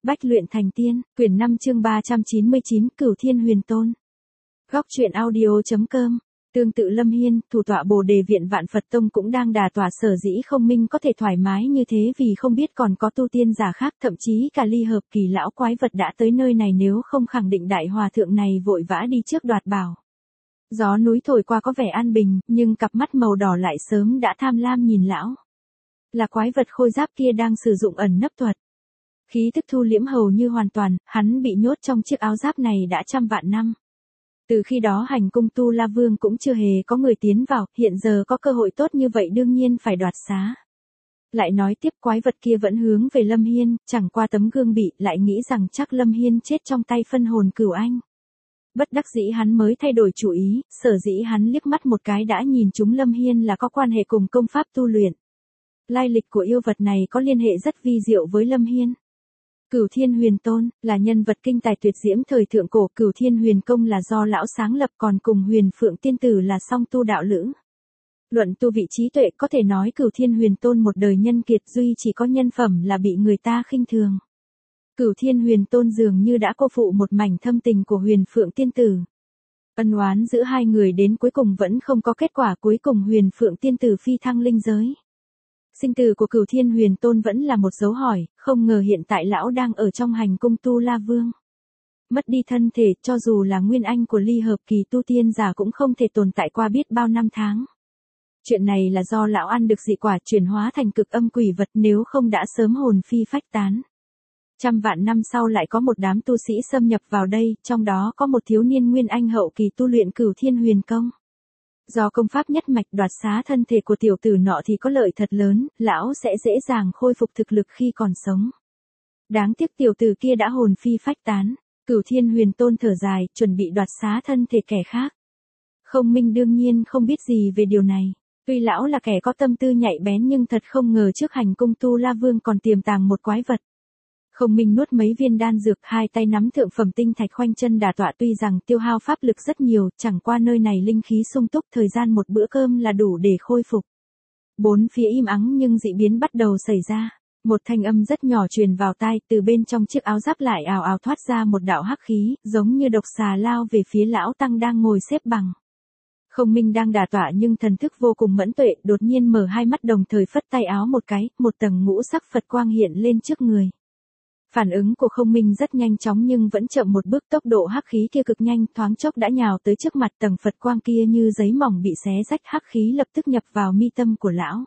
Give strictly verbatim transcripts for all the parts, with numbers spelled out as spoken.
Bách luyện thành tiên, quyển năm chương ba trăm chín mươi chín, Cửu Thiên Huyền Tôn. Góc truyện audio.com. Tương tự Lâm Hiên, thủ tọa Bồ Đề viện Vạn Phật Tông cũng đang đà tỏa, sở dĩ không minh có thể thoải mái như thế vì không biết còn có tu tiên giả khác, thậm chí cả ly hợp kỳ lão quái vật đã tới nơi này, nếu không khẳng định đại hòa thượng này vội vã đi trước đoạt bảo. Gió núi thổi qua có vẻ an bình, nhưng cặp mắt màu đỏ lại sớm đã tham lam nhìn lão. Là quái vật khôi giáp kia đang sử dụng ẩn nấp thuật. Khí tức thu liễm hầu như hoàn toàn, hắn bị nhốt trong chiếc áo giáp này đã trăm vạn năm. Từ khi đó hành cung Tu La Vương cũng chưa hề có người tiến vào, hiện giờ có cơ hội tốt như vậy đương nhiên phải đoạt xá. Lại nói tiếp, quái vật kia vẫn hướng về Lâm Hiên, chẳng qua tấm gương bị, lại nghĩ rằng chắc Lâm Hiên chết trong tay phân hồn Cửu Anh. Bất đắc dĩ hắn mới thay đổi chủ ý, sở dĩ hắn liếc mắt một cái đã nhìn chúng Lâm Hiên là có quan hệ cùng công pháp tu luyện. Lai lịch của yêu vật này có liên hệ rất vi diệu với Lâm Hiên. Cửu Thiên Huyền Tôn là nhân vật kinh tài tuyệt diễm thời thượng cổ, Cửu Thiên Huyền Công là do lão sáng lập, còn cùng Huyền Phượng Tiên Tử là song tu đạo lữ. Luận tu vị trí tuệ có thể nói Cửu Thiên Huyền Tôn một đời nhân kiệt, duy chỉ có nhân phẩm là bị người ta khinh thường. Cửu Thiên Huyền Tôn dường như đã cô phụ một mảnh thâm tình của Huyền Phượng Tiên Tử. Ân oán giữa hai người đến cuối cùng vẫn không có kết quả, cuối cùng Huyền Phượng Tiên Tử phi thăng linh giới. Sinh tử của Cửu Thiên Huyền Tôn vẫn là một dấu hỏi, không ngờ hiện tại lão đang ở trong hành cung Tu La Vương. Mất đi thân thể, cho dù là nguyên anh của ly hợp kỳ tu tiên giả cũng không thể tồn tại qua biết bao năm tháng. Chuyện này là do lão ăn được dị quả chuyển hóa thành cực âm quỷ vật, nếu không đã sớm hồn phi phách tán. Trăm vạn năm sau lại có một đám tu sĩ xâm nhập vào đây, trong đó có một thiếu niên nguyên anh hậu kỳ tu luyện Cửu Thiên Huyền Công. Do công pháp nhất mạch đoạt xá thân thể của tiểu tử nọ thì có lợi thật lớn, lão sẽ dễ dàng khôi phục thực lực khi còn sống. Đáng tiếc tiểu tử kia đã hồn phi phách tán, Cửu Thiên Huyền Tôn thở dài, chuẩn bị đoạt xá thân thể kẻ khác. Không minh đương nhiên không biết gì về điều này, tuy lão là kẻ có tâm tư nhạy bén nhưng thật không ngờ trước hành cung Tu La Vương còn tiềm tàng một quái vật. Không minh nuốt mấy viên đan dược, hai tay nắm thượng phẩm tinh thạch khoanh chân đả tọa, tuy rằng tiêu hao pháp lực rất nhiều, chẳng qua nơi này linh khí sung túc, thời gian một bữa cơm là đủ để khôi phục. Bốn phía im ắng nhưng dị biến bắt đầu xảy ra. Một thanh âm rất nhỏ truyền vào tai, từ bên trong chiếc áo giáp lại ào ào thoát ra một đạo hắc khí, giống như độc xà lao về phía lão tăng đang ngồi xếp bằng. Không minh đang đả tọa nhưng thần thức vô cùng mẫn tuệ, đột nhiên mở hai mắt đồng thời phất tay áo một cái, một tầng ngũ sắc Phật quang hiện lên trước người. Phản ứng của không minh rất nhanh chóng nhưng vẫn chậm một bước, tốc độ hắc khí kia cực nhanh, thoáng chốc đã nhào tới trước mặt, tầng Phật quang kia như giấy mỏng bị xé rách, hắc khí lập tức nhập vào mi tâm của lão.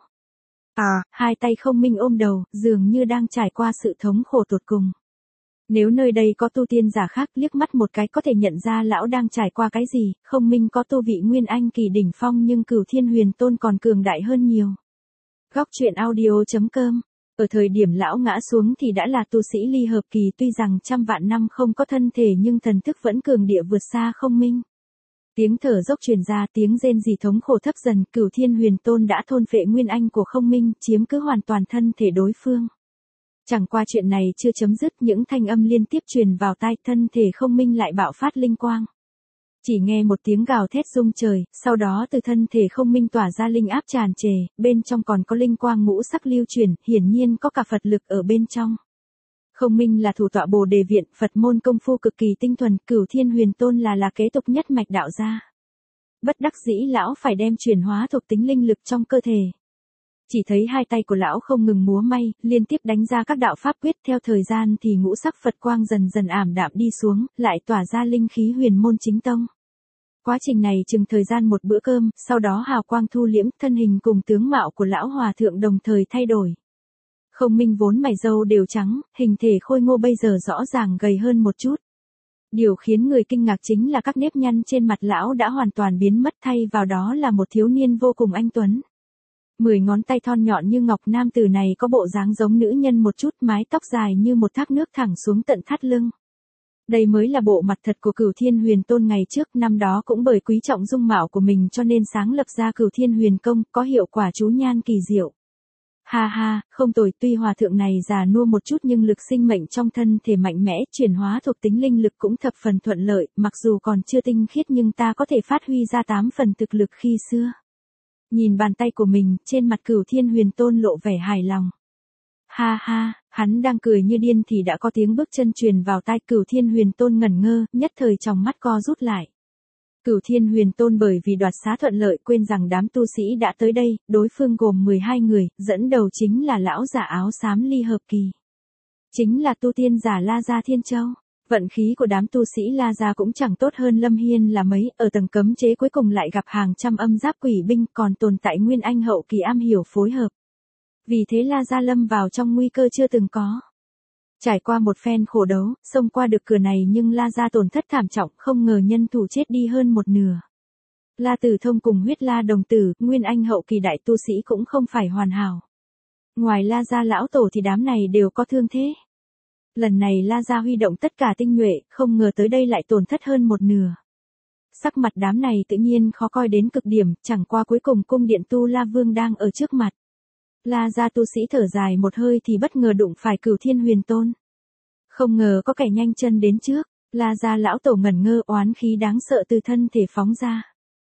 À, hai tay không minh ôm đầu, dường như đang trải qua sự thống khổ tột cùng. Nếu nơi đây có tu tiên giả khác liếc mắt một cái có thể nhận ra lão đang trải qua cái gì, không minh có tu vị nguyên anh kỳ đỉnh phong nhưng Cửu Thiên Huyền Tôn còn cường đại hơn nhiều. Góc truyện audio.com. Ở thời điểm lão ngã xuống thì đã là tu sĩ ly hợp kỳ, tuy rằng trăm vạn năm không có thân thể nhưng thần thức vẫn cường địa vượt xa không minh. Tiếng thở dốc truyền ra, tiếng rên rỉ thống khổ thấp dần, Cửu Thiên Huyền Tôn đã thôn phệ nguyên anh của không minh, chiếm cứ hoàn toàn thân thể đối phương. Chẳng qua chuyện này chưa chấm dứt, những thanh âm liên tiếp truyền vào tai, thân thể không minh lại bạo phát linh quang. Chỉ nghe một tiếng gào thét rung trời, sau đó từ thân thể không minh tỏa ra linh áp tràn trề, bên trong còn có linh quang ngũ sắc lưu truyền, hiển nhiên có cả Phật lực ở bên trong. Không minh là thủ tọa Bồ Đề viện, Phật môn công phu cực kỳ tinh thuần, Cửu Thiên Huyền Tôn là là kế tục nhất mạch đạo gia. Bất đắc dĩ lão phải đem chuyển hóa thuộc tính linh lực trong cơ thể. Chỉ thấy hai tay của lão không ngừng múa may, liên tiếp đánh ra các đạo pháp quyết, theo thời gian thì ngũ sắc Phật quang dần dần ảm đạm đi xuống, lại tỏa ra linh khí huyền môn chính tông. Quá trình này chừng thời gian một bữa cơm, sau đó hào quang thu liễm, thân hình cùng tướng mạo của lão hòa thượng đồng thời thay đổi. Không minh vốn mày râu đều trắng, hình thể khôi ngô bây giờ rõ ràng gầy hơn một chút. Điều khiến người kinh ngạc chính là các nếp nhăn trên mặt lão đã hoàn toàn biến mất, thay vào đó là một thiếu niên vô cùng anh tuấn. Mười ngón tay thon nhọn như ngọc, nam tử này có bộ dáng giống nữ nhân một chút, mái tóc dài như một thác nước thẳng xuống tận thắt lưng. Đây mới là bộ mặt thật của Cửu Thiên Huyền Tôn ngày trước, năm đó cũng bởi quý trọng dung mạo của mình cho nên sáng lập ra Cửu Thiên Huyền Công, có hiệu quả chú nhan kỳ diệu. Ha ha, không tồi, tuy hòa thượng này già nua một chút nhưng lực sinh mệnh trong thân thể mạnh mẽ, chuyển hóa thuộc tính linh lực cũng thập phần thuận lợi, mặc dù còn chưa tinh khiết nhưng ta có thể phát huy ra tám phần thực lực khi xưa. Nhìn bàn tay của mình, trên mặt Cửu Thiên Huyền Tôn lộ vẻ hài lòng. Ha ha, hắn đang cười như điên thì đã có tiếng bước chân truyền vào tai. Cửu Thiên Huyền Tôn ngẩn ngơ, nhất thời tròng mắt co rút lại. Cửu Thiên Huyền Tôn bởi vì đoạt xá thuận lợi quên rằng đám tu sĩ đã tới đây, đối phương gồm mười hai người, dẫn đầu chính là lão giả áo xám ly hợp kỳ. Chính là tu tiên giả La Gia Thiên Châu. Vận khí của đám tu sĩ La Gia cũng chẳng tốt hơn Lâm Hiên là mấy, ở tầng cấm chế cuối cùng lại gặp hàng trăm âm giáp quỷ binh, còn tồn tại Nguyên Anh hậu kỳ am hiểu phối hợp. Vì thế La Gia lâm vào trong nguy cơ chưa từng có. Trải qua một phen khổ đấu, xông qua được cửa này nhưng La Gia tổn thất thảm trọng, không ngờ nhân thủ chết đi hơn một nửa. La Tử Thông cùng Huyết La đồng tử, Nguyên Anh hậu kỳ đại tu sĩ cũng không phải hoàn hảo. Ngoài La Gia lão tổ thì đám này đều có thương thế. Lần này La Gia huy động tất cả tinh nhuệ, không ngờ tới đây lại tổn thất hơn một nửa. Sắc mặt đám này tự nhiên khó coi đến cực điểm, chẳng qua cuối cùng cung điện Tu La Vương đang ở trước mặt. La Gia tu sĩ thở dài một hơi thì bất ngờ đụng phải Cửu Thiên Huyền Tôn. Không ngờ có kẻ nhanh chân đến trước, La Gia lão tổ ngẩn ngơ, oán khí đáng sợ từ thân thể phóng ra.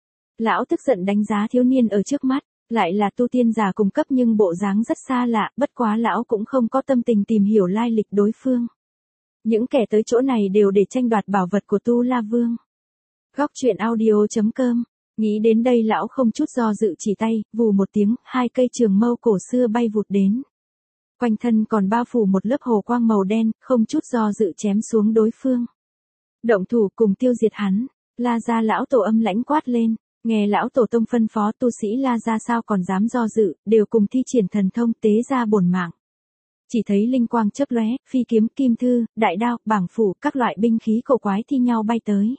Lão tức giận đánh giá thiếu niên ở trước mắt, lại là tu tiên giả cùng cấp nhưng bộ dáng rất xa lạ, bất quá lão cũng không có tâm tình tìm hiểu lai lịch đối phương. Những kẻ tới chỗ này đều để tranh đoạt bảo vật của Tu La Vương. Góc truyện audio chấm com. Nghĩ đến đây lão không chút do dự chỉ tay, vù một tiếng, hai cây trường mâu cổ xưa bay vụt đến. Quanh thân còn bao phủ một lớp hồ quang màu đen, không chút do dự chém xuống đối phương. Động thủ cùng tiêu diệt hắn, La Gia lão tổ âm lãnh quát lên, nghe lão tổ tông phân phó, tu sĩ La Gia sao còn dám do dự, đều cùng thi triển thần thông tế ra bổn mạng. Chỉ thấy linh quang chớp lóe, phi kiếm, kim thư, đại đao, bảng phủ, các loại binh khí cổ quái thi nhau bay tới.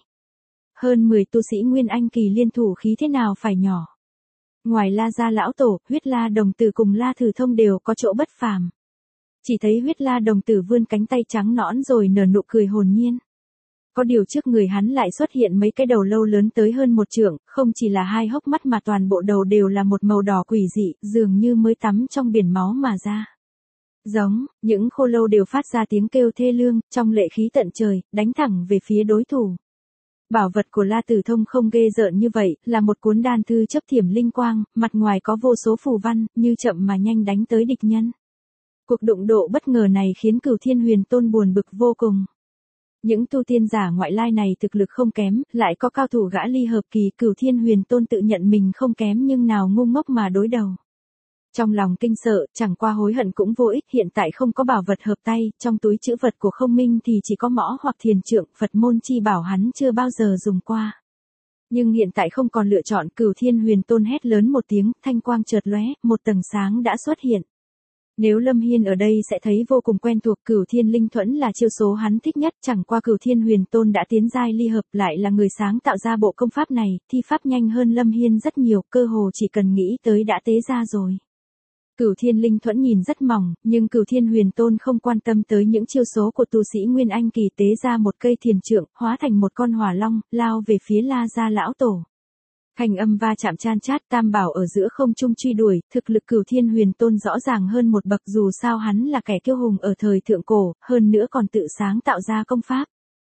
Hơn mười tu sĩ Nguyên Anh kỳ liên thủ khí thế nào phải nhỏ. Ngoài La Gia lão tổ, Huyết La đồng tử cùng La Tử Thông đều có chỗ bất phàm. Chỉ thấy Huyết La đồng tử vươn cánh tay trắng nõn rồi nở nụ cười hồn nhiên. Có điều trước người hắn lại xuất hiện mấy cái đầu lâu lớn tới hơn một trượng, không chỉ là hai hốc mắt mà toàn bộ đầu đều là một màu đỏ quỷ dị, dường như mới tắm trong biển máu mà ra. Giống, những khô lâu đều phát ra tiếng kêu thê lương, trong lệ khí tận trời, đánh thẳng về phía đối thủ. Bảo vật của La Tử Thông không ghê rợn như vậy, là một cuốn đan thư chấp thiểm linh quang, mặt ngoài có vô số phù văn, như chậm mà nhanh đánh tới địch nhân. Cuộc đụng độ bất ngờ này khiến Cửu Thiên Huyền Tôn buồn bực vô cùng. Những tu tiên giả ngoại lai này thực lực không kém, lại có cao thủ gã ly hợp kỳ, Cửu Thiên Huyền Tôn tự nhận mình không kém nhưng nào ngu ngốc mà đối đầu. Trong lòng kinh sợ, chẳng qua hối hận cũng vô ích, hiện tại không có bảo vật hợp tay, trong túi trữ vật của Không Minh thì chỉ có mõ hoặc thiền trượng, Phật môn chi bảo hắn chưa bao giờ dùng qua. Nhưng hiện tại không còn lựa chọn, Cửu Thiên Huyền Tôn hét lớn một tiếng, thanh quang chợt lóe, một tầng sáng đã xuất hiện. Nếu Lâm Hiên ở đây sẽ thấy vô cùng quen thuộc, Cửu Thiên Linh Thuẫn là chiêu số hắn thích nhất, chẳng qua Cửu Thiên Huyền Tôn đã tiến giai ly hợp, lại là người sáng tạo ra bộ công pháp này, thi pháp nhanh hơn Lâm Hiên rất nhiều, cơ hồ chỉ cần nghĩ tới đã tế ra rồi. Cửu Thiên Linh Thuẫn nhìn rất mỏng, nhưng Cửu Thiên Huyền Tôn không quan tâm tới những chiêu số của tu sĩ Nguyên Anh kỳ, tế ra một cây thiền trượng, hóa thành một con hỏa long, lao về phía La Gia lão tổ. Hành âm va chạm chan chát, tam bảo ở giữa không trung truy đuổi, thực lực Cửu Thiên Huyền Tôn rõ ràng hơn một bậc, dù sao hắn là kẻ kiêu hùng ở thời thượng cổ, hơn nữa còn tự sáng tạo ra công pháp.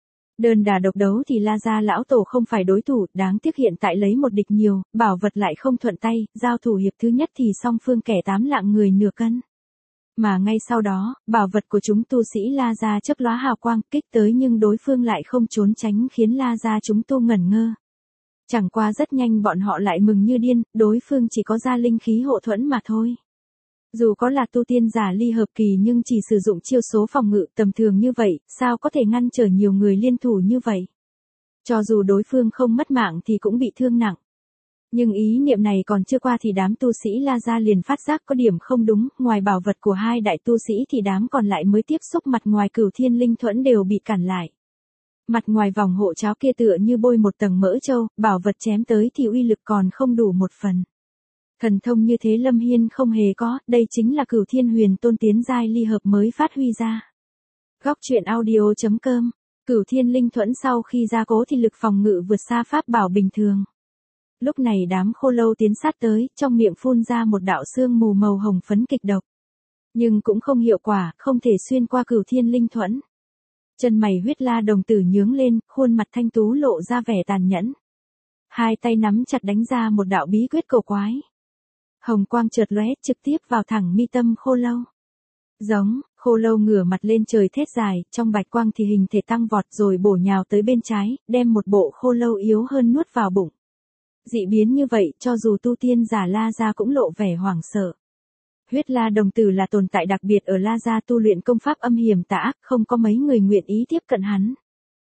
Đơn đả độc đấu thì La Gia lão tổ không phải đối thủ, đáng tiếc hiện tại lấy một địch nhiều, bảo vật lại không thuận tay, giao thủ hiệp thứ nhất thì song phương kẻ tám lạng người nửa cân. Mà ngay sau đó, bảo vật của chúng tu sĩ La Gia chớp lóa hào quang, kích tới nhưng đối phương lại không trốn tránh, khiến La Gia chúng tu ngẩn ngơ. Chẳng qua rất nhanh bọn họ lại mừng như điên, đối phương chỉ có ra linh khí hộ thuẫn mà thôi. Dù có là tu tiên giả ly hợp kỳ nhưng chỉ sử dụng chiêu số phòng ngự tầm thường như vậy, sao có thể ngăn trở nhiều người liên thủ như vậy. Cho dù đối phương không mất mạng thì cũng bị thương nặng. Nhưng ý niệm này còn chưa qua thì đám tu sĩ La Gia liền phát giác có điểm không đúng, ngoài bảo vật của hai đại tu sĩ thì đám còn lại mới tiếp xúc mặt ngoài Cửu Thiên Linh Thuẫn đều bị cản lại. Mặt ngoài vòng hộ cháo kia tựa như bôi một tầng mỡ trâu, bảo vật chém tới thì uy lực còn không đủ một phần. Thần thông như thế Lâm Hiên không hề có, đây chính là Cửu Thiên Huyền Tôn tiến giai ly hợp mới phát huy ra. Góc truyện audio chấm com. Cửu Thiên Linh Thuẫn sau khi gia cố thì lực phòng ngự vượt xa pháp bảo bình thường. Lúc này đám khô lâu tiến sát tới, trong miệng phun ra một đạo sương mù màu hồng phấn kịch độc. Nhưng cũng không hiệu quả, không thể xuyên qua Cửu Thiên Linh Thuẫn. Chân mày Huyết La đồng tử nhướng lên, khuôn mặt thanh tú lộ ra vẻ tàn nhẫn. Hai tay nắm chặt đánh ra một đạo bí quyết cổ quái. Hồng quang chợt lóe trực tiếp vào thẳng mi tâm khô lâu. Giống, khô lâu ngửa mặt lên trời thét dài, trong bạch quang thì hình thể tăng vọt rồi bổ nhào tới bên trái, đem một bộ khô lâu yếu hơn nuốt vào bụng. Dị biến như vậy, cho dù tu tiên giả La Gia cũng lộ vẻ hoảng sợ. Huyết La đồng tử là tồn tại đặc biệt ở La Gia tu luyện công pháp âm hiểm tà ác, không có mấy người nguyện ý tiếp cận hắn.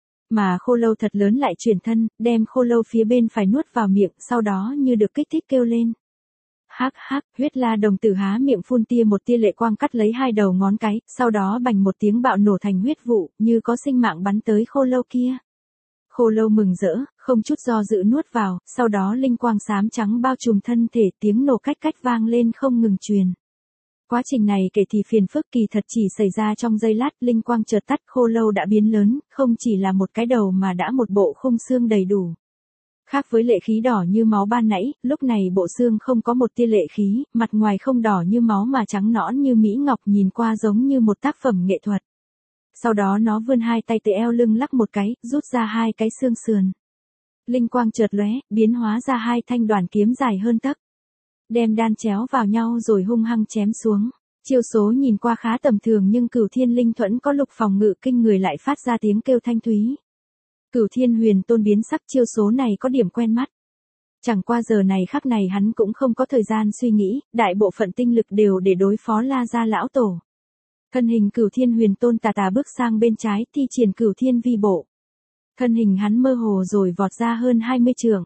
Mà khô lâu thật lớn lại chuyển thân, đem khô lâu phía bên phải nuốt vào miệng, sau đó như được kích thích kêu lên. Hắc hắc, huyết La đồng tử há miệng phun tia một tia lệ quang cắt lấy hai đầu ngón cái, sau đó bành một tiếng bạo nổ thành huyết vụ, như có sinh mạng bắn tới khô lâu kia. Khô lâu mừng rỡ, không chút do dự nuốt vào, sau đó linh quang xám trắng bao trùm thân thể, tiếng nổ cách cách vang lên không ngừng truyền. Quá trình này kể thì phiền phức, kỳ thật chỉ xảy ra trong giây lát, linh quang chợt tắt, khô lâu đã biến lớn, không chỉ là một cái đầu mà đã một bộ khung xương đầy đủ. Khác với lệ khí đỏ như máu ban nãy, lúc này bộ xương không có một tia lệ khí, mặt ngoài không đỏ như máu mà trắng nõn như mỹ ngọc, nhìn qua giống như một tác phẩm nghệ thuật. Sau đó nó vươn hai tay từ eo lưng lắc một cái, rút ra hai cái xương sườn. Linh quang chợt lóe, biến hóa ra hai thanh đoàn kiếm dài hơn tấc. Đem đan chéo vào nhau rồi hung hăng chém xuống. Chiêu số nhìn qua khá tầm thường nhưng Cửu Thiên Linh Thuẫn có lục phòng ngự kinh người lại phát ra tiếng kêu thanh thúy. Cửu Thiên Huyền Tôn biến sắc, chiêu số này có điểm quen mắt. Chẳng qua giờ này khắc này hắn cũng không có thời gian suy nghĩ, đại bộ phận tinh lực đều để đối phó La Gia lão tổ. Thân hình Cửu Thiên Huyền Tôn tà tà bước sang bên trái, thi triển Cửu Thiên Vi Bộ. Thân hình hắn mơ hồ rồi vọt ra hơn hai mươi trượng.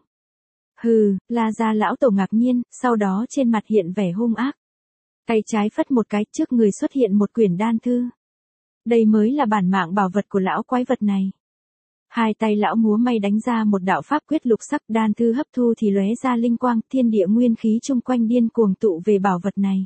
Hừ, La Gia lão tổ ngạc nhiên, sau đó trên mặt hiện vẻ hung ác. Tay trái phất một cái, trước người xuất hiện một quyển đan thư. Đây mới là bản mạng bảo vật của lão quái vật này. Hai tay lão múa may đánh ra một đạo pháp quyết lục sắc, đan thư hấp thu thì lóe ra linh quang, thiên địa nguyên khí chung quanh điên cuồng tụ về bảo vật này.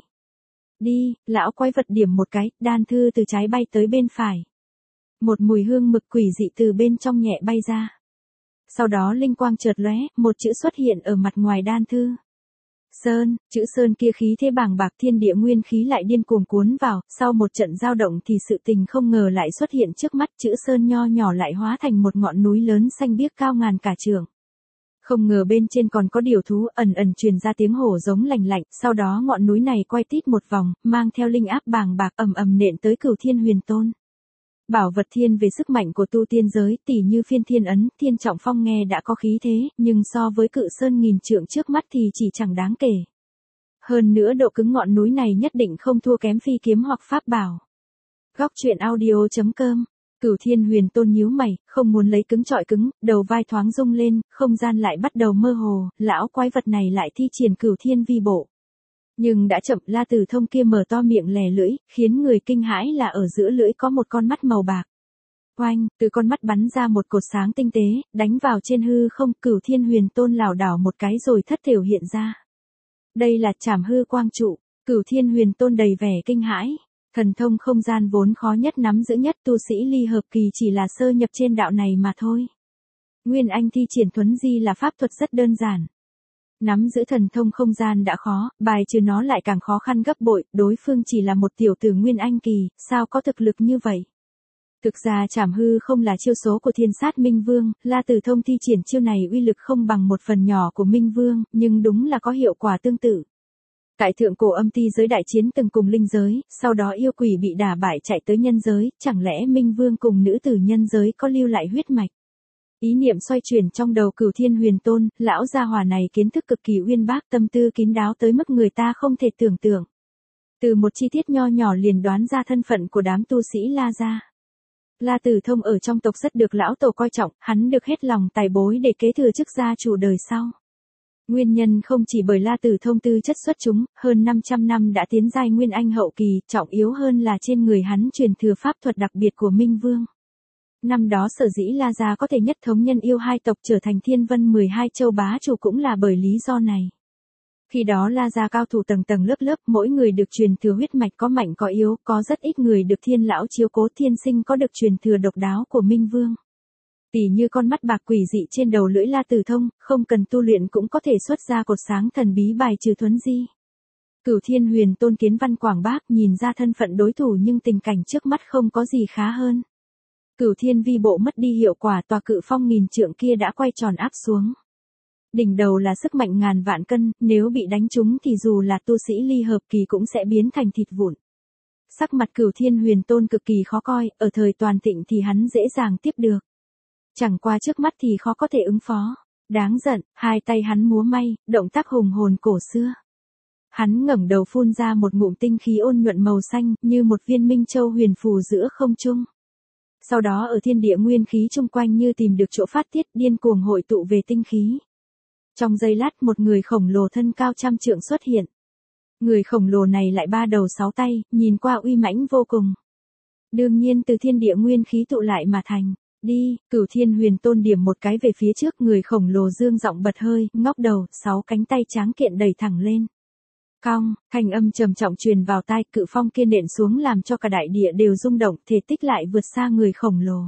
Đi, lão quái vật điểm một cái, đan thư từ trái bay tới bên phải. Một mùi hương mực quỷ dị từ bên trong nhẹ bay ra. Sau đó linh quang chợt lóe, một chữ xuất hiện ở mặt ngoài đan thư. Sơn, chữ Sơn kia khí thế bàng bạc, thiên địa nguyên khí lại điên cuồng cuốn vào, sau một trận dao động thì sự tình không ngờ lại xuất hiện trước mắt, chữ Sơn nho nhỏ lại hóa thành một ngọn núi lớn xanh biếc cao ngàn cả trượng. Không ngờ bên trên còn có điều thú, ẩn ẩn truyền ra tiếng hổ giống lành lạnh, sau đó ngọn núi này quay tít một vòng, mang theo linh áp bàng bạc ầm ầm nện tới Cửu Thiên Huyền Tôn. Bảo vật thiên về sức mạnh của tu tiên giới, tỉ như phiên thiên ấn, thiên trọng phong nghe đã có khí thế, nhưng so với Cự Sơn nghìn trượng trước mắt thì chỉ chẳng đáng kể. Hơn nữa độ cứng ngọn núi này nhất định không thua kém phi kiếm hoặc pháp bảo. Góc truyện audio chấm com. Cửu Thiên Huyền Tôn nhíu mày, không muốn lấy cứng trọi cứng, đầu vai thoáng rung lên, không gian lại bắt đầu mơ hồ, lão quái vật này lại thi triển Cửu Thiên Vi Bộ. Nhưng đã chậm, La Tử Thông kia mở to miệng lè lưỡi, khiến người kinh hãi là ở giữa lưỡi có một con mắt màu bạc. Oanh, từ con mắt bắn ra một cột sáng tinh tế, đánh vào trên hư không, Cửu Thiên Huyền Tôn lảo đảo một cái rồi thất thểu hiện ra. Đây là Trảm Hư Quang Trụ. Cửu Thiên Huyền Tôn đầy vẻ kinh hãi. Thần thông không gian vốn khó nhất nắm giữ nhất, tu sĩ ly hợp kỳ chỉ là sơ nhập trên đạo này mà thôi. Nguyên Anh thi triển thuấn di là pháp thuật rất đơn giản. Nắm giữ thần thông không gian đã khó, bài trừ nó lại càng khó khăn gấp bội, đối phương chỉ là một tiểu tử Nguyên Anh kỳ, sao có thực lực như vậy? Thực ra Trảm Hư không là chiêu số của Thiên Sát Minh Vương, La Tử Thông thi triển chiêu này uy lực không bằng một phần nhỏ của Minh Vương, nhưng đúng là có hiệu quả tương tự. Tại thượng cổ âm ti giới đại chiến từng cùng linh giới, sau đó yêu quỷ bị đả bại chạy tới nhân giới, chẳng lẽ Minh Vương cùng nữ tử nhân giới có lưu lại huyết mạch? Ý niệm xoay chuyển trong đầu Cửu Thiên Huyền Tôn, lão gia hỏa này kiến thức cực kỳ uyên bác, tâm tư kín đáo tới mức người ta không thể tưởng tượng. Từ một chi tiết nho nhỏ liền đoán ra thân phận của đám tu sĩ La gia. La Tử Thông ở trong tộc rất được lão tổ coi trọng, hắn được hết lòng tài bối để kế thừa chức gia chủ đời sau. Nguyên nhân không chỉ bởi La Tử Thông tư chất xuất chúng, hơn năm trăm năm đã tiến giai Nguyên Anh hậu kỳ, trọng yếu hơn là trên người hắn truyền thừa pháp thuật đặc biệt của Minh Vương. Năm đó sở dĩ La gia có thể nhất thống nhân yêu hai tộc trở thành Thiên Vân mười hai châu bá chủ cũng là bởi lý do này. Khi đó La gia cao thủ tầng tầng lớp lớp, mỗi người được truyền thừa huyết mạch có mạnh có yếu, có rất ít người được Thiên lão chiếu cố, thiên sinh có được truyền thừa độc đáo của Minh Vương. Tỉ như con mắt bạc quỷ dị trên đầu lưỡi La Tử Thông, không cần tu luyện cũng có thể xuất ra cột sáng thần bí bài trừ thuấn di. Cửu Thiên Huyền Tôn kiến văn quảng bác, nhìn ra thân phận đối thủ nhưng tình cảnh trước mắt không có gì khá hơn. Cửu Thiên Vi Bộ mất đi hiệu quả, tòa cự phong nghìn trượng kia đã quay tròn áp xuống. Đỉnh đầu là sức mạnh ngàn vạn cân, nếu bị đánh trúng thì dù là tu sĩ ly hợp kỳ cũng sẽ biến thành thịt vụn. Sắc mặt Cửu Thiên Huyền Tôn cực kỳ khó coi, ở thời toàn thịnh thì hắn dễ dàng tiếp được. Chẳng qua trước mắt thì khó có thể ứng phó. Đáng giận, hai tay hắn múa may, động tác hùng hồn cổ xưa. Hắn ngẩng đầu phun ra một ngụm tinh khí ôn nhuận màu xanh, như một viên minh châu huyền phù giữa không trung. Sau đó ở thiên địa nguyên khí chung quanh như tìm được chỗ phát tiết, điên cuồng hội tụ về tinh khí. Trong giây lát một người khổng lồ thân cao trăm trượng xuất hiện. Người khổng lồ này lại ba đầu sáu tay, nhìn qua uy mãnh vô cùng. Đương nhiên từ thiên địa nguyên khí tụ lại mà thành. Đi, Cửu Thiên Huyền Tôn điểm một cái về phía trước, người khổng lồ dương giọng bật hơi, ngóc đầu, sáu cánh tay tráng kiện đẩy thẳng lên. Cong, thanh âm trầm trọng truyền vào tai, cự phong kia nện xuống làm cho cả đại địa đều rung động, thể tích lại vượt xa người khổng lồ.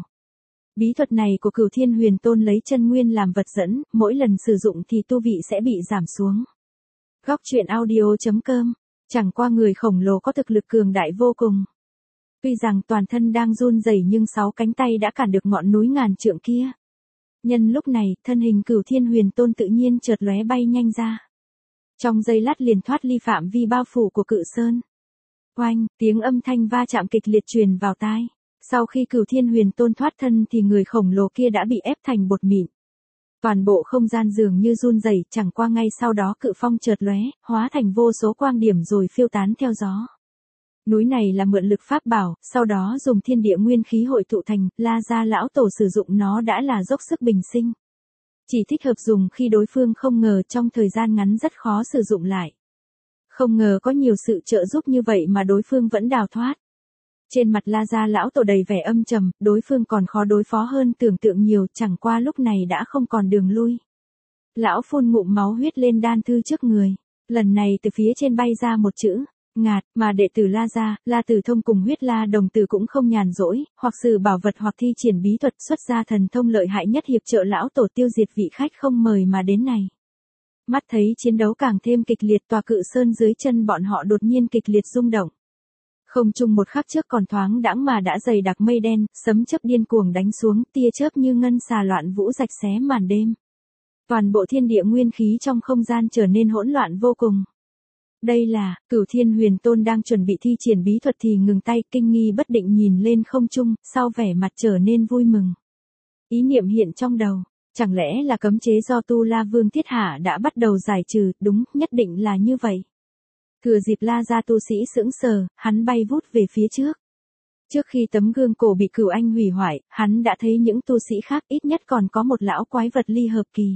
Bí thuật này của Cửu Thiên Huyền Tôn lấy chân nguyên làm vật dẫn, mỗi lần sử dụng thì tu vị sẽ bị giảm xuống. Góc truyện audio chấm com, chẳng qua người khổng lồ có thực lực cường đại vô cùng. Tuy rằng toàn thân đang run rẩy nhưng sáu cánh tay đã cản được ngọn núi ngàn trượng kia. Nhân lúc này, thân hình Cửu Thiên Huyền Tôn tự nhiên chợt lóe bay nhanh ra. Trong giây lát liền thoát ly phạm vi bao phủ của Cự Sơn. Oanh, tiếng âm thanh va chạm kịch liệt truyền vào tai. Sau khi Cửu Thiên Huyền Tôn thoát thân thì người khổng lồ kia đã bị ép thành bột mịn. Toàn bộ không gian dường như run rẩy, chẳng qua ngay sau đó cự phong chợt lóe, hóa thành vô số quang điểm rồi phiêu tán theo gió. Núi này là mượn lực pháp bảo, sau đó dùng thiên địa nguyên khí hội tụ thành, La Gia lão tổ sử dụng nó đã là dốc sức bình sinh. Chỉ thích hợp dùng khi đối phương không ngờ trong thời gian ngắn rất khó sử dụng lại. Không ngờ có nhiều sự trợ giúp như vậy mà đối phương vẫn đào thoát. Trên mặt La Gia lão tổ đầy vẻ âm trầm, đối phương còn khó đối phó hơn tưởng tượng nhiều, chẳng qua lúc này đã không còn đường lui. Lão phun ngụm máu huyết lên đan thư trước người, lần này từ phía trên bay ra một chữ, ngạt, mà đệ tử La Gia, La Tử Thông cùng huyết La đồng tử cũng không nhàn rỗi, hoặc sử bảo vật hoặc thi triển bí thuật xuất ra thần thông lợi hại nhất hiệp trợ lão tổ tiêu diệt vị khách không mời mà đến này. Mắt thấy chiến đấu càng thêm kịch liệt, tòa Cự Sơn dưới chân bọn họ đột nhiên kịch liệt rung động. Không chung một khắc trước còn thoáng đãng mà đã dày đặc mây đen, sấm chớp điên cuồng đánh xuống, tia chớp như ngân xà loạn vũ rạch xé màn đêm. Toàn bộ thiên địa nguyên khí trong không gian trở nên hỗn loạn vô cùng. Đây là, Cửu Thiên Huyền Tôn đang chuẩn bị thi triển bí thuật thì ngừng tay, kinh nghi bất định nhìn lên không trung, sau vẻ mặt trở nên vui mừng. Ý niệm hiện trong đầu, chẳng lẽ là cấm chế do Tu La Vương thiết hạ đã bắt đầu giải trừ, đúng, nhất định là như vậy. Thừa dịp La Gia tu sĩ sững sờ, hắn bay vút về phía trước. Trước khi tấm gương cổ bị Cửu Anh hủy hoại, hắn đã thấy những tu sĩ khác, ít nhất còn có một lão quái vật ly hợp kỳ.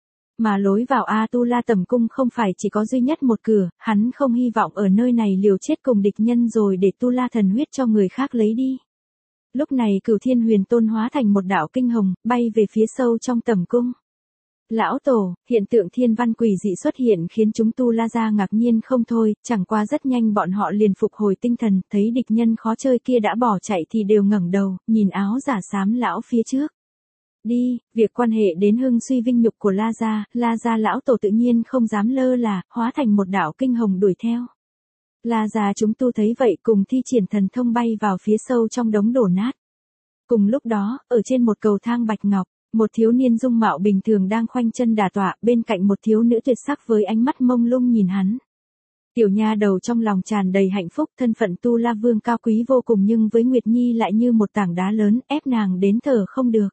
Mà lối vào A Tu La Tẩm Cung không phải chỉ có duy nhất một cửa, hắn không hy vọng ở nơi này liều chết cùng địch nhân rồi để Tu La thần huyết cho người khác lấy đi. Lúc này Cửu Thiên Huyền Tôn hóa thành một đạo kinh hồng, bay về phía sâu trong tẩm cung. Lão tổ, hiện tượng thiên văn quỷ dị xuất hiện khiến chúng Tu La Gia ngạc nhiên không thôi, chẳng qua rất nhanh bọn họ liền phục hồi tinh thần, thấy địch nhân khó chơi kia đã bỏ chạy thì đều ngẩng đầu, nhìn áo giả xám lão phía trước. Đi, việc quan hệ đến hưng suy vinh nhục của La Gia, La Gia lão tổ tự nhiên không dám lơ là, hóa thành một đạo kinh hồng đuổi theo. La Gia chúng tu thấy vậy cùng thi triển thần thông bay vào phía sâu trong đống đổ nát. Cùng lúc đó, ở trên một cầu thang bạch ngọc, một thiếu niên dung mạo bình thường đang khoanh chân đả tọa, bên cạnh một thiếu nữ tuyệt sắc với ánh mắt mông lung nhìn hắn. Tiểu nha đầu trong lòng tràn đầy hạnh phúc, thân phận Tu La Vương cao quý vô cùng nhưng với Nguyệt Nhi lại như một tảng đá lớn, ép nàng đến thở không được.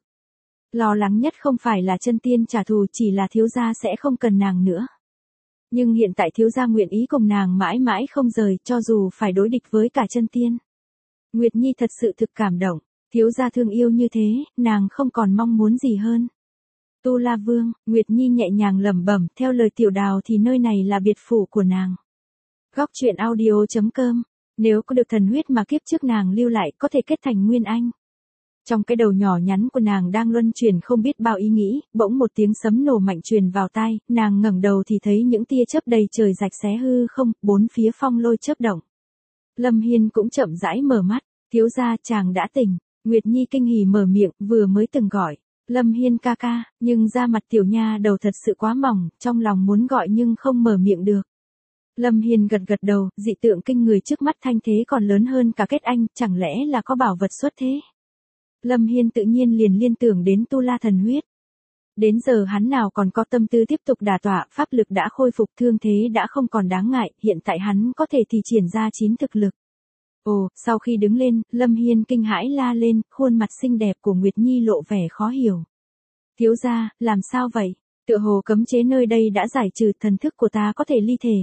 Lo lắng nhất không phải là chân tiên trả thù, chỉ là thiếu gia sẽ không cần nàng nữa. Nhưng hiện tại thiếu gia nguyện ý cùng nàng mãi mãi không rời, cho dù phải đối địch với cả chân tiên. Nguyệt Nhi thật sự thực cảm động, thiếu gia thương yêu như thế, nàng không còn mong muốn gì hơn. Tu La Vương, Nguyệt Nhi nhẹ nhàng lẩm bẩm, theo lời tiểu đào thì nơi này là biệt phủ của nàng. Góc truyện audio chấm com, nếu có được thần huyết mà kiếp trước nàng lưu lại có thể kết thành Nguyên Anh. Trong cái đầu nhỏ nhắn của nàng đang luân chuyển không biết bao ý nghĩ, bỗng một tiếng sấm nổ mạnh truyền vào tai, nàng ngẩng đầu thì thấy những tia chớp đầy trời rạch xé hư không, bốn phía phong lôi chớp động. Lâm Hiên cũng chậm rãi mở mắt, thiếu gia chàng đã tỉnh, Nguyệt Nhi kinh hỉ mở miệng, vừa mới từng gọi, Lâm Hiên ca ca, nhưng da mặt tiểu nha đầu thật sự quá mỏng, trong lòng muốn gọi nhưng không mở miệng được. Lâm Hiên gật gật đầu, dị tượng kinh người trước mắt thanh thế còn lớn hơn cả kết anh, chẳng lẽ là có bảo vật xuất thế? Lâm Hiên tự nhiên liền liên tưởng đến Tu La thần huyết. Đến giờ hắn nào còn có tâm tư tiếp tục đả tọa, pháp lực đã khôi phục, thương thế đã không còn đáng ngại, hiện tại hắn có thể thì triển ra chín thực lực. Ồ, sau khi đứng lên, Lâm Hiên kinh hãi la lên, khuôn mặt xinh đẹp của Nguyệt Nhi lộ vẻ khó hiểu. Thiếu gia, làm sao vậy? Tựa hồ cấm chế nơi đây đã giải trừ, thần thức của ta có thể ly thể.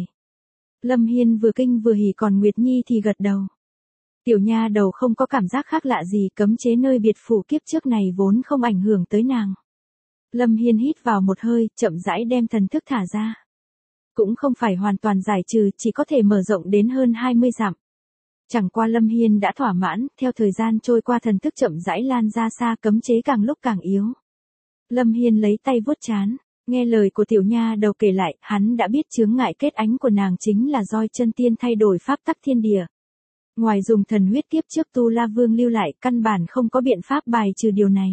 Lâm Hiên vừa kinh vừa hỉ, còn Nguyệt Nhi thì gật đầu. Tiểu nha đầu không có cảm giác khác lạ gì, cấm chế nơi biệt phủ kiếp trước này vốn không ảnh hưởng tới nàng. Lâm Hiên hít vào một hơi, chậm rãi đem thần thức thả ra. Cũng không phải hoàn toàn giải trừ, chỉ có thể mở rộng đến hơn hai mươi dặm. Chẳng qua Lâm Hiên đã thỏa mãn, theo thời gian trôi qua thần thức chậm rãi lan ra xa, cấm chế càng lúc càng yếu. Lâm Hiên lấy tay vuốt trán, nghe lời của tiểu nha đầu kể lại, hắn đã biết chướng ngại kết ánh của nàng chính là roi chân tiên thay đổi pháp tắc thiên địa. Ngoài dùng thần huyết kiếp trước Tu La Vương lưu lại, căn bản không có biện pháp bài trừ điều này.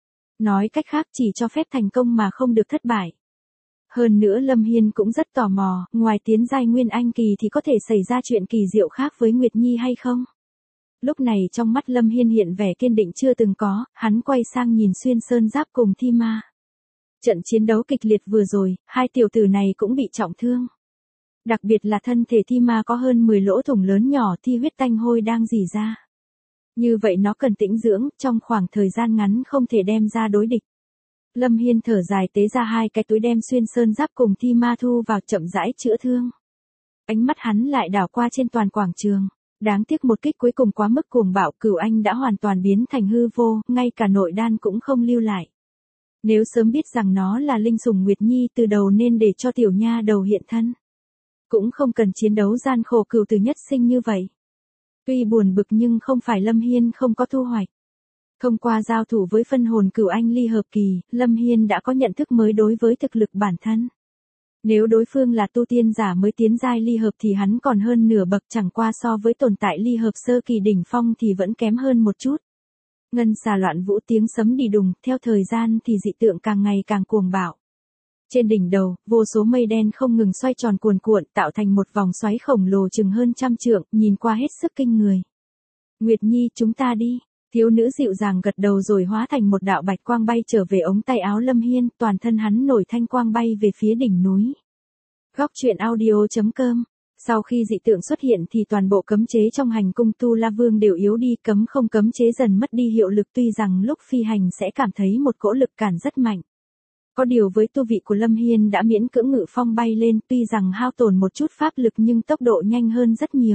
Nói cách khác chỉ cho phép thành công mà không được thất bại. Hơn nữa Lâm Hiên cũng rất tò mò, ngoài tiến giai Nguyên Anh kỳ thì có thể xảy ra chuyện kỳ diệu khác với Nguyệt Nhi hay không? Lúc này trong mắt Lâm Hiên hiện vẻ kiên định chưa từng có, hắn quay sang nhìn Xuyên Sơn Giáp cùng Thi Ma. Trận chiến đấu kịch liệt vừa rồi, hai tiểu tử này cũng bị trọng thương. Đặc biệt là thân thể Thi Ma có hơn mười lỗ thủng lớn nhỏ, thi huyết tanh hôi đang rỉ ra. Như vậy nó cần tĩnh dưỡng, trong khoảng thời gian ngắn không thể đem ra đối địch. Lâm Hiên thở dài tế ra hai cái túi đem Xuyên Sơn Giáp cùng Thi Ma thu vào chậm rãi chữa thương. Ánh mắt hắn lại đảo qua trên toàn quảng trường. Đáng tiếc một kích cuối cùng quá mức cuồng bạo, Cửu Anh đã hoàn toàn biến thành hư vô, ngay cả nội đan cũng không lưu lại. Nếu sớm biết rằng nó là linh sủng Nguyệt Nhi từ đầu nên để cho tiểu nha đầu hiện thân. Cũng không cần chiến đấu gian khổ cửu tử nhất sinh như vậy. Tuy buồn bực nhưng không phải Lâm Hiên không có thu hoạch. Thông qua giao thủ với phân hồn Cửu Anh ly hợp kỳ, Lâm Hiên đã có nhận thức mới đối với thực lực bản thân. Nếu đối phương là tu tiên giả mới tiến giai ly hợp thì hắn còn hơn nửa bậc, chẳng qua so với tồn tại ly hợp sơ kỳ đỉnh phong thì vẫn kém hơn một chút. Ngân xà loạn vũ, tiếng sấm đi đùng, theo thời gian thì dị tượng càng ngày càng cuồng bạo. Trên đỉnh đầu, vô số mây đen không ngừng xoay tròn cuồn cuộn, tạo thành một vòng xoáy khổng lồ chừng hơn trăm trượng, nhìn qua hết sức kinh người. Nguyệt Nhi, chúng ta đi. Thiếu nữ dịu dàng gật đầu rồi hóa thành một đạo bạch quang bay trở về ống tay áo Lâm Hiên, toàn thân hắn nổi thanh quang bay về phía đỉnh núi. Góc truyện audio chấm com. Sau khi dị tượng xuất hiện thì toàn bộ cấm chế trong hành cung Tu La Vương đều yếu đi, cấm không cấm chế dần mất đi hiệu lực, tuy rằng lúc phi hành sẽ cảm thấy một cỗ lực cản rất mạnh. Có điều với tu vị của Lâm Hiên đã miễn cưỡng ngự phong bay lên, tuy rằng hao tổn một chút pháp lực nhưng tốc độ nhanh hơn rất nhiều.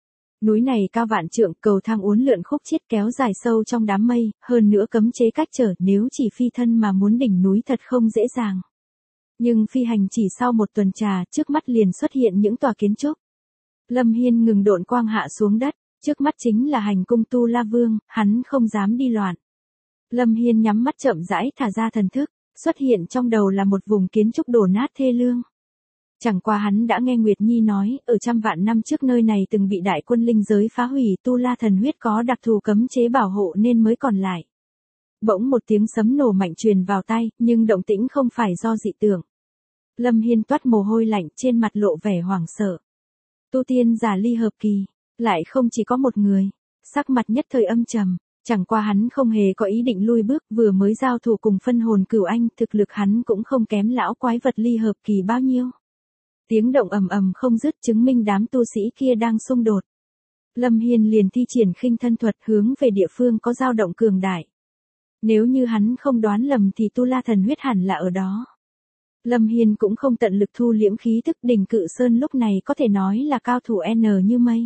Núi này cao vạn trượng, cầu thang uốn lượn khúc chiết kéo dài sâu trong đám mây, hơn nữa cấm chế cách trở, nếu chỉ phi thân mà muốn đỉnh núi thật không dễ dàng. Nhưng phi hành chỉ sau một tuần trà, trước mắt liền xuất hiện những tòa kiến trúc. Lâm Hiên ngừng độn quang hạ xuống đất, trước mắt chính là hành cung Tu La Vương, hắn không dám đi loạn. Lâm Hiên nhắm mắt chậm rãi thả ra thần thức, xuất hiện trong đầu là một vùng kiến trúc đổ nát thê lương. Chẳng qua hắn đã nghe Nguyệt Nhi nói, ở trăm vạn năm trước nơi này từng bị đại quân linh giới phá hủy, Tu La thần huyết có đặc thù cấm chế bảo hộ nên mới còn lại. Bỗng một tiếng sấm nổ mạnh truyền vào tai, nhưng động tĩnh không phải do dị tượng. Lâm Hiên toát mồ hôi lạnh, trên mặt lộ vẻ hoảng sợ. Tu tiên giả ly hợp kỳ, lại không chỉ có một người. Sắc mặt nhất thời âm trầm, chẳng qua hắn không hề có ý định lui bước, vừa mới giao thủ cùng phân hồn Cửu Anh, thực lực hắn cũng không kém lão quái vật ly hợp kỳ bao nhiêu. Tiếng động ầm ầm không dứt chứng minh đám tu sĩ kia đang xung đột. Lâm Hiên liền thi triển khinh thân thuật hướng về địa phương có dao động cường đại. Nếu như hắn không đoán lầm thì Tu La thần huyết hẳn là ở đó. Lâm Hiên cũng không tận lực thu liễm khí tức, đỉnh Cự Sơn lúc này có thể nói là cao thủ N như mây.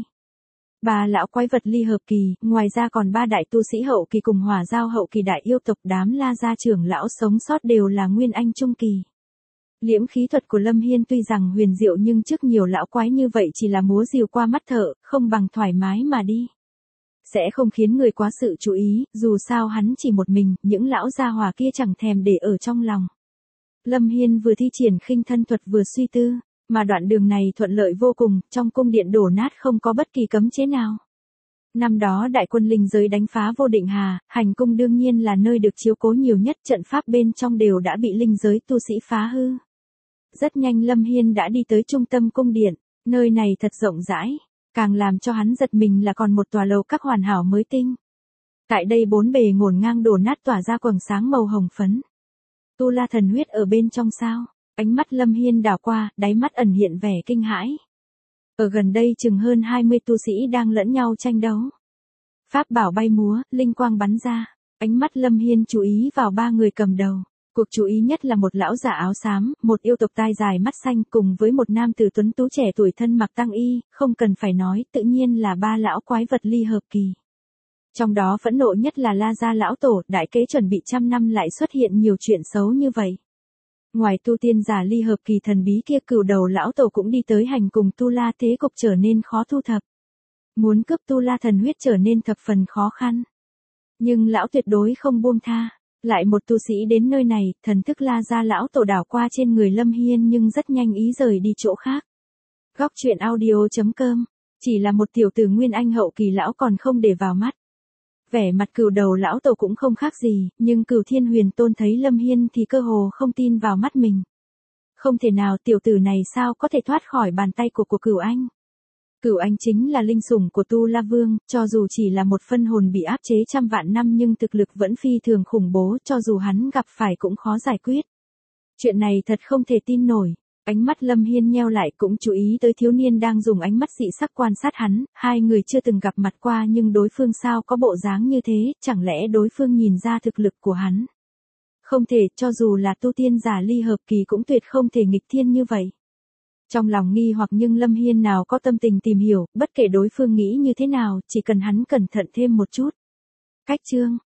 Ba lão quái vật ly hợp kỳ, ngoài ra còn ba đại tu sĩ hậu kỳ cùng hỏa giao hậu kỳ đại yêu tộc, đám La gia trưởng lão sống sót đều là Nguyên Anh trung kỳ. Liễm khí thuật của Lâm Hiên tuy rằng huyền diệu nhưng trước nhiều lão quái như vậy chỉ là múa rìu qua mắt thợ, không bằng thoải mái mà đi. Sẽ không khiến người quá sự chú ý, dù sao hắn chỉ một mình, những lão gia hỏa kia chẳng thèm để ở trong lòng. Lâm Hiên vừa thi triển khinh thân thuật vừa suy tư, mà đoạn đường này thuận lợi vô cùng, trong cung điện đổ nát không có bất kỳ cấm chế nào. Năm đó đại quân linh giới đánh phá Vô Định Hà, hành cung đương nhiên là nơi được chiếu cố nhiều nhất, trận pháp bên trong đều đã bị linh giới tu sĩ phá hư. Rất nhanh Lâm Hiên đã đi tới trung tâm cung điện, nơi này thật rộng rãi, càng làm cho hắn giật mình là còn một tòa lầu các hoàn hảo mới tinh. Tại đây bốn bề ngổn ngang đổ nát tỏa ra quầng sáng màu hồng phấn. Tu La thần huyết ở bên trong sao? Ánh mắt Lâm Hiên đảo qua, đáy mắt ẩn hiện vẻ kinh hãi. Ở gần đây chừng hơn hai mươi tu sĩ đang lẫn nhau tranh đấu. Pháp bảo bay múa, linh quang bắn ra. Ánh mắt Lâm Hiên chú ý vào ba người cầm đầu. Cuộc chú ý nhất là một lão giả áo xám, một yêu tộc tai dài mắt xanh cùng với một nam tử tuấn tú trẻ tuổi thân mặc tăng y, không cần phải nói, tự nhiên là ba lão quái vật ly hợp kỳ. Trong đó phẫn nộ nhất là La Gia lão tổ, đại kế chuẩn bị trăm năm lại xuất hiện nhiều chuyện xấu như vậy. Ngoài tu tiên giả ly hợp kỳ thần bí kia, cửu đầu lão tổ cũng đi tới hành cùng Tu La, thế cục trở nên khó thu thập. Muốn cướp Tu La thần huyết trở nên thập phần khó khăn. Nhưng lão tuyệt đối không buông tha. Lại một tu sĩ đến nơi này, thần thức La Gia lão tổ đảo qua trên người Lâm Hiên nhưng rất nhanh ý rời đi chỗ khác. Góc truyện audio chấm com. Chỉ là một tiểu tử nguyên anh hậu kỳ lão còn không để vào mắt. Vẻ mặt cửu đầu lão tổ cũng không khác gì, nhưng Cửu Thiên Huyền Tôn thấy Lâm Hiên thì cơ hồ không tin vào mắt mình. Không thể nào, tiểu tử này sao có thể thoát khỏi bàn tay của của Cửu Anh. Cửu Anh chính là linh sủng của Tu La Vương, cho dù chỉ là một phân hồn bị áp chế trăm vạn năm nhưng thực lực vẫn phi thường khủng bố, cho dù hắn gặp phải cũng khó giải quyết. Chuyện này thật không thể tin nổi. Ánh mắt Lâm Hiên nheo lại, cũng chú ý tới thiếu niên đang dùng ánh mắt dị sắc quan sát hắn, hai người chưa từng gặp mặt qua nhưng đối phương sao có bộ dáng như thế, chẳng lẽ đối phương nhìn ra thực lực của hắn. Không thể, cho dù là tu tiên giả ly hợp kỳ cũng tuyệt không thể nghịch thiên như vậy. Trong lòng nghi hoặc nhưng Lâm Hiên nào có tâm tình tìm hiểu, bất kể đối phương nghĩ như thế nào, chỉ cần hắn cẩn thận thêm một chút. Cách chương